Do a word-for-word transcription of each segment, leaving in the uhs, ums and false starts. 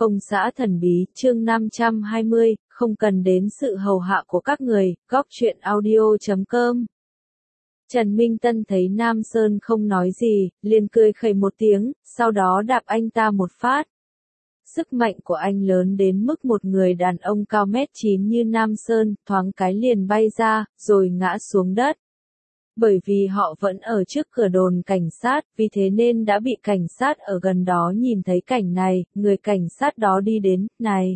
Công xã thần bí, chương năm trăm hai mươi, không cần đến sự hầu hạ của các người, góc truyện audio chấm com. Trần Minh Tân thấy Nam Sơn không nói gì, liền cười khẩy một tiếng, sau đó đạp anh ta một phát. Sức mạnh của anh lớn đến mức một người đàn ông cao mét chín như Nam Sơn, thoáng cái liền bay ra, rồi ngã xuống đất. Bởi vì họ vẫn ở trước cửa đồn cảnh sát, vì thế nên đã bị cảnh sát ở gần đó nhìn thấy cảnh này, người cảnh sát đó đi đến, này.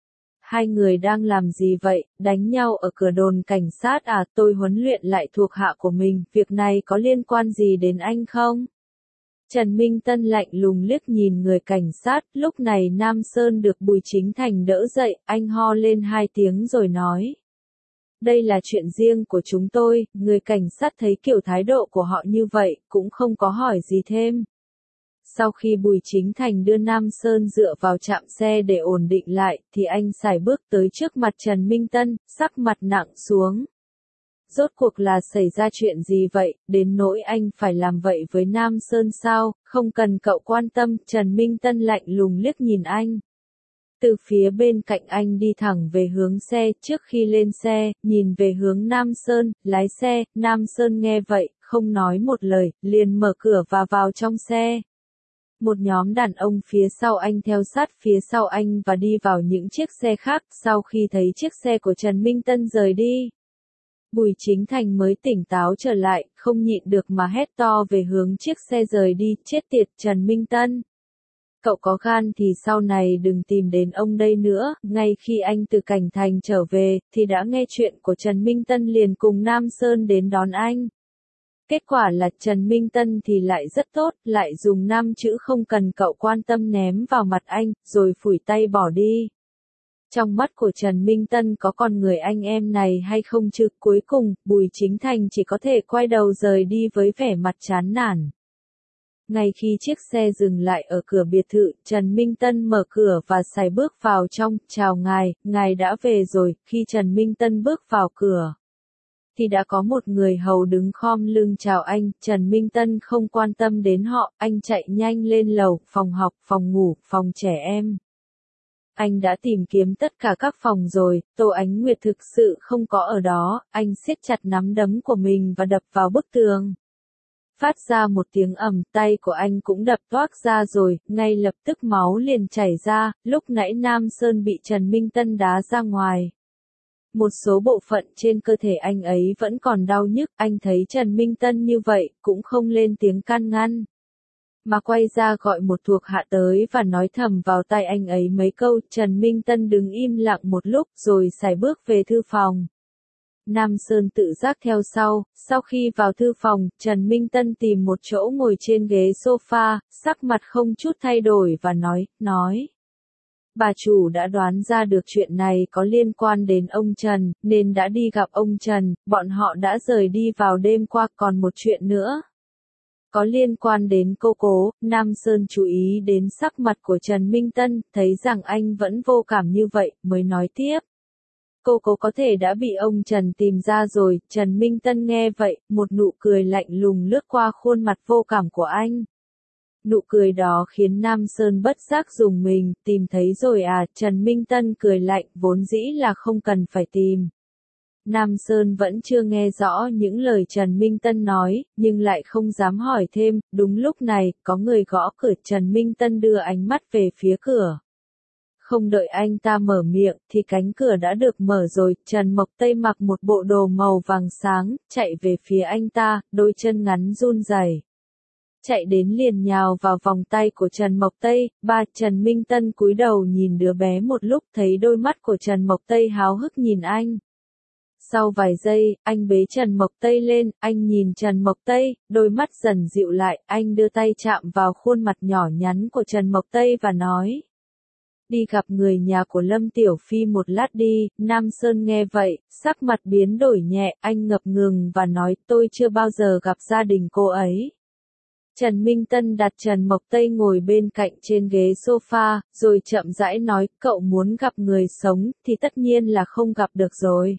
Hai người đang làm gì vậy, đánh nhau ở cửa đồn cảnh sát à, tôi huấn luyện lại thuộc hạ của mình, việc này có liên quan gì đến anh không? Trần Minh Tân lạnh lùng liếc nhìn người cảnh sát, lúc này Nam Sơn được Bùi Chính Thành đỡ dậy, anh ho lên hai tiếng rồi nói. Đây là chuyện riêng của chúng tôi, người cảnh sát thấy kiểu thái độ của họ như vậy, cũng không có hỏi gì thêm. Sau khi Bùi Chính Thành đưa Nam Sơn dựa vào trạm xe để ổn định lại, thì anh sải bước tới trước mặt Trần Minh Tân, sắc mặt nặng xuống. Rốt cuộc là xảy ra chuyện gì vậy, đến nỗi anh phải làm vậy với Nam Sơn sao, không cần cậu quan tâm, Trần Minh Tân lạnh lùng liếc nhìn anh. Từ phía bên cạnh anh đi thẳng về hướng xe, trước khi lên xe, nhìn về hướng Nam Sơn, lái xe, Nam Sơn nghe vậy, không nói một lời, liền mở cửa và vào trong xe. Một nhóm đàn ông phía sau anh theo sát phía sau anh và đi vào những chiếc xe khác, sau khi thấy chiếc xe của Trần Minh Tân rời đi. Bùi Chính Thành mới tỉnh táo trở lại, không nhịn được mà hét to về hướng chiếc xe rời đi, chết tiệt Trần Minh Tân. Cậu có gan thì sau này đừng tìm đến ông đây nữa, ngay khi anh từ Cảnh Thành trở về, thì đã nghe chuyện của Trần Minh Tân liền cùng Nam Sơn đến đón anh. Kết quả là Trần Minh Tân thì lại rất tốt, lại dùng năm chữ không cần cậu quan tâm ném vào mặt anh, rồi phủi tay bỏ đi. Trong mắt của Trần Minh Tân có con người anh em này hay không chứ, cuối cùng, Bùi Chính Thành chỉ có thể quay đầu rời đi với vẻ mặt chán nản. Ngay khi chiếc xe dừng lại ở cửa biệt thự, Trần Minh Tân mở cửa và sải bước vào trong, chào ngài, ngài đã về rồi, khi Trần Minh Tân bước vào cửa. Thì đã có một người hầu đứng khom lưng chào anh, Trần Minh Tân không quan tâm đến họ, anh chạy nhanh lên lầu, phòng học, phòng ngủ, phòng trẻ em. Anh đã tìm kiếm tất cả các phòng rồi, Tô Ánh Nguyệt thực sự không có ở đó, anh siết chặt nắm đấm của mình và đập vào bức tường. Phát ra một tiếng ầm, tay của anh cũng đập toác ra rồi, ngay lập tức máu liền chảy ra, lúc nãy Nam Sơn bị Trần Minh Tân đá ra ngoài. Một số bộ phận trên cơ thể anh ấy vẫn còn đau nhức, anh thấy Trần Minh Tân như vậy, cũng không lên tiếng can ngăn. Mà quay ra gọi một thuộc hạ tới và nói thầm vào tai anh ấy mấy câu, Trần Minh Tân đứng im lặng một lúc rồi sải bước về thư phòng. Nam Sơn tự giác theo sau, sau khi vào thư phòng, Trần Minh Tân tìm một chỗ ngồi trên ghế sofa, sắc mặt không chút thay đổi và nói, nói. Bà chủ đã đoán ra được chuyện này có liên quan đến ông Trần, nên đã đi gặp ông Trần, bọn họ đã rời đi vào đêm qua, còn một chuyện nữa. Có liên quan đến cô cố, Nam Sơn chú ý đến sắc mặt của Trần Minh Tân, thấy rằng anh vẫn vô cảm như vậy, mới nói tiếp. Cô cố có thể đã bị ông Trần tìm ra rồi, Trần Minh Tân nghe vậy, một nụ cười lạnh lùng lướt qua khuôn mặt vô cảm của anh. Nụ cười đó khiến Nam Sơn bất giác dùng mình, tìm thấy rồi à, Trần Minh Tân cười lạnh, vốn dĩ là không cần phải tìm. Nam Sơn vẫn chưa nghe rõ những lời Trần Minh Tân nói, nhưng lại không dám hỏi thêm, đúng lúc này, có người gõ cửa, Trần Minh Tân đưa ánh mắt về phía cửa. Không đợi anh ta mở miệng, thì cánh cửa đã được mở rồi, Trần Mộc Tây mặc một bộ đồ màu vàng sáng, chạy về phía anh ta, đôi chân ngắn run rẩy. Chạy đến liền nhào vào vòng tay của Trần Mộc Tây, ba, Trần Minh Tân cúi đầu nhìn đứa bé một lúc thấy đôi mắt của Trần Mộc Tây háo hức nhìn anh. Sau vài giây, anh bế Trần Mộc Tây lên, anh nhìn Trần Mộc Tây, đôi mắt dần dịu lại, anh đưa tay chạm vào khuôn mặt nhỏ nhắn của Trần Mộc Tây và nói. Đi gặp người nhà của Lâm Tiểu Phi một lát đi, Nam Sơn nghe vậy, sắc mặt biến đổi nhẹ, anh ngập ngừng và nói tôi chưa bao giờ gặp gia đình cô ấy. Trần Minh Tân đặt Trần Mộc Tây ngồi bên cạnh trên ghế sofa, rồi chậm rãi nói, cậu muốn gặp người sống, thì tất nhiên là không gặp được rồi.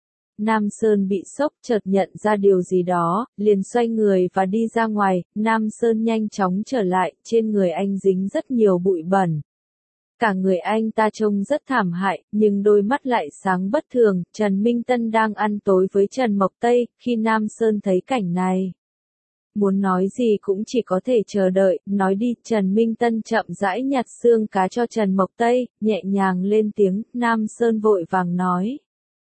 Nam Sơn bị sốc, chợt nhận ra điều gì đó, liền xoay người và đi ra ngoài, Nam Sơn nhanh chóng trở lại, trên người anh dính rất nhiều bụi bẩn. Cả người anh ta trông rất thảm hại, nhưng đôi mắt lại sáng bất thường. Trần Minh Tân đang ăn tối với Trần Mộc Tây, khi Nam Sơn thấy cảnh này. Muốn nói gì cũng chỉ có thể chờ đợi, nói đi. Trần Minh Tân chậm rãi nhặt xương cá cho Trần Mộc Tây, nhẹ nhàng lên tiếng. Nam Sơn vội vàng nói.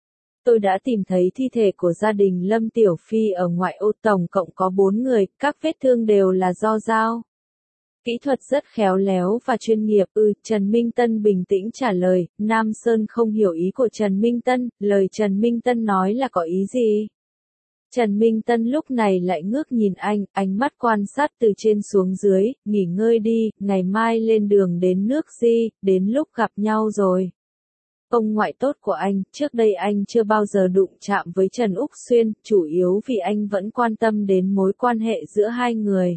Tôi đã tìm thấy thi thể của gia đình Lâm Tiểu Phi ở ngoại ô, tổng cộng có bốn người, các vết thương đều là do dao. Kỹ thuật rất khéo léo và chuyên nghiệp. Ừ, Trần Minh Tân bình tĩnh trả lời. Nam Sơn không hiểu ý của Trần Minh Tân, lời Trần Minh Tân nói là có ý gì? Trần Minh Tân lúc này lại ngước nhìn anh, ánh mắt quan sát từ trên xuống dưới. Nghỉ ngơi đi, ngày mai lên đường đến nước Di, đến lúc gặp nhau rồi. Ông ngoại tốt của anh, trước đây anh chưa bao giờ đụng chạm với Trần Úc Xuyên, chủ yếu vì anh vẫn quan tâm đến mối quan hệ giữa hai người.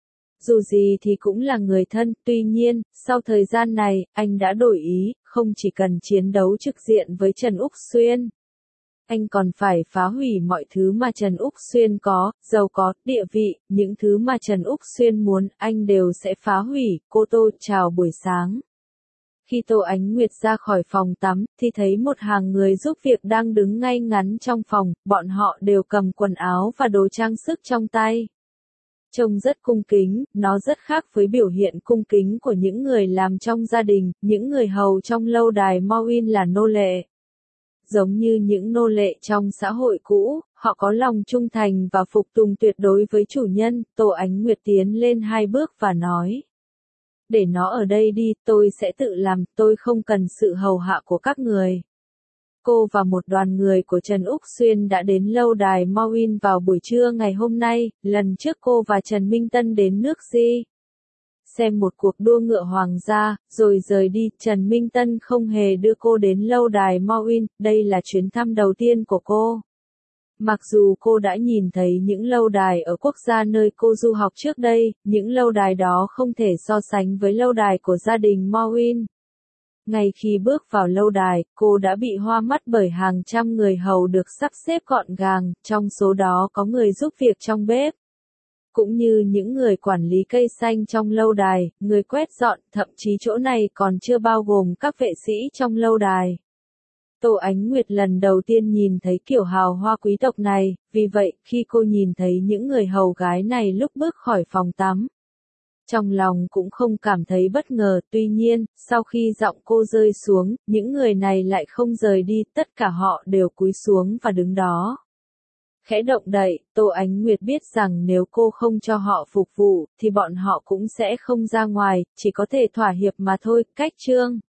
Dù gì thì cũng là người thân, tuy nhiên, sau thời gian này, anh đã đổi ý, không chỉ cần chiến đấu trực diện với Trần Úc Xuyên. Anh còn phải phá hủy mọi thứ mà Trần Úc Xuyên có, giàu có, địa vị, những thứ mà Trần Úc Xuyên muốn, anh đều sẽ phá hủy. Cô Tô, chào buổi sáng. Khi Tô Ánh Nguyệt ra khỏi phòng tắm, thì thấy một hàng người giúp việc đang đứng ngay ngắn trong phòng, bọn họ đều cầm quần áo và đồ trang sức trong tay. Trông rất cung kính, nó rất khác với biểu hiện cung kính của những người làm trong gia đình, những người hầu trong lâu đài Mawin là nô lệ. Giống như những nô lệ trong xã hội cũ, họ có lòng trung thành và phục tùng tuyệt đối với chủ nhân. Tô Ánh Nguyệt tiến lên hai bước và nói. Để nó ở đây đi, tôi sẽ tự làm, tôi không cần sự hầu hạ của các người. Cô và một đoàn người của Trần Úc Xuyên đã đến lâu đài Mawin vào buổi trưa ngày hôm nay, lần trước cô và Trần Minh Tân đến nước Di. Xem một cuộc đua ngựa hoàng gia, rồi rời đi. Trần Minh Tân không hề đưa cô đến lâu đài Mawin, đây là chuyến thăm đầu tiên của cô. Mặc dù cô đã nhìn thấy những lâu đài ở quốc gia nơi cô du học trước đây, những lâu đài đó không thể so sánh với lâu đài của gia đình Mawin. Ngay khi bước vào lâu đài, cô đã bị hoa mắt bởi hàng trăm người hầu được sắp xếp gọn gàng, trong số đó có người giúp việc trong bếp. Cũng như những người quản lý cây xanh trong lâu đài, người quét dọn, thậm chí chỗ này còn chưa bao gồm các vệ sĩ trong lâu đài. Tô Ánh Nguyệt lần đầu tiên nhìn thấy kiểu hào hoa quý tộc này, vì vậy, khi cô nhìn thấy những người hầu gái này lúc bước khỏi phòng tắm, trong lòng cũng không cảm thấy bất ngờ. Tuy nhiên, sau khi giọng cô rơi xuống, những người này lại không rời đi, tất cả họ đều cúi xuống và đứng đó. Khẽ động đậy, Tô Ánh Nguyệt biết rằng nếu cô không cho họ phục vụ, thì bọn họ cũng sẽ không ra ngoài, chỉ có thể thỏa hiệp mà thôi. Cách chương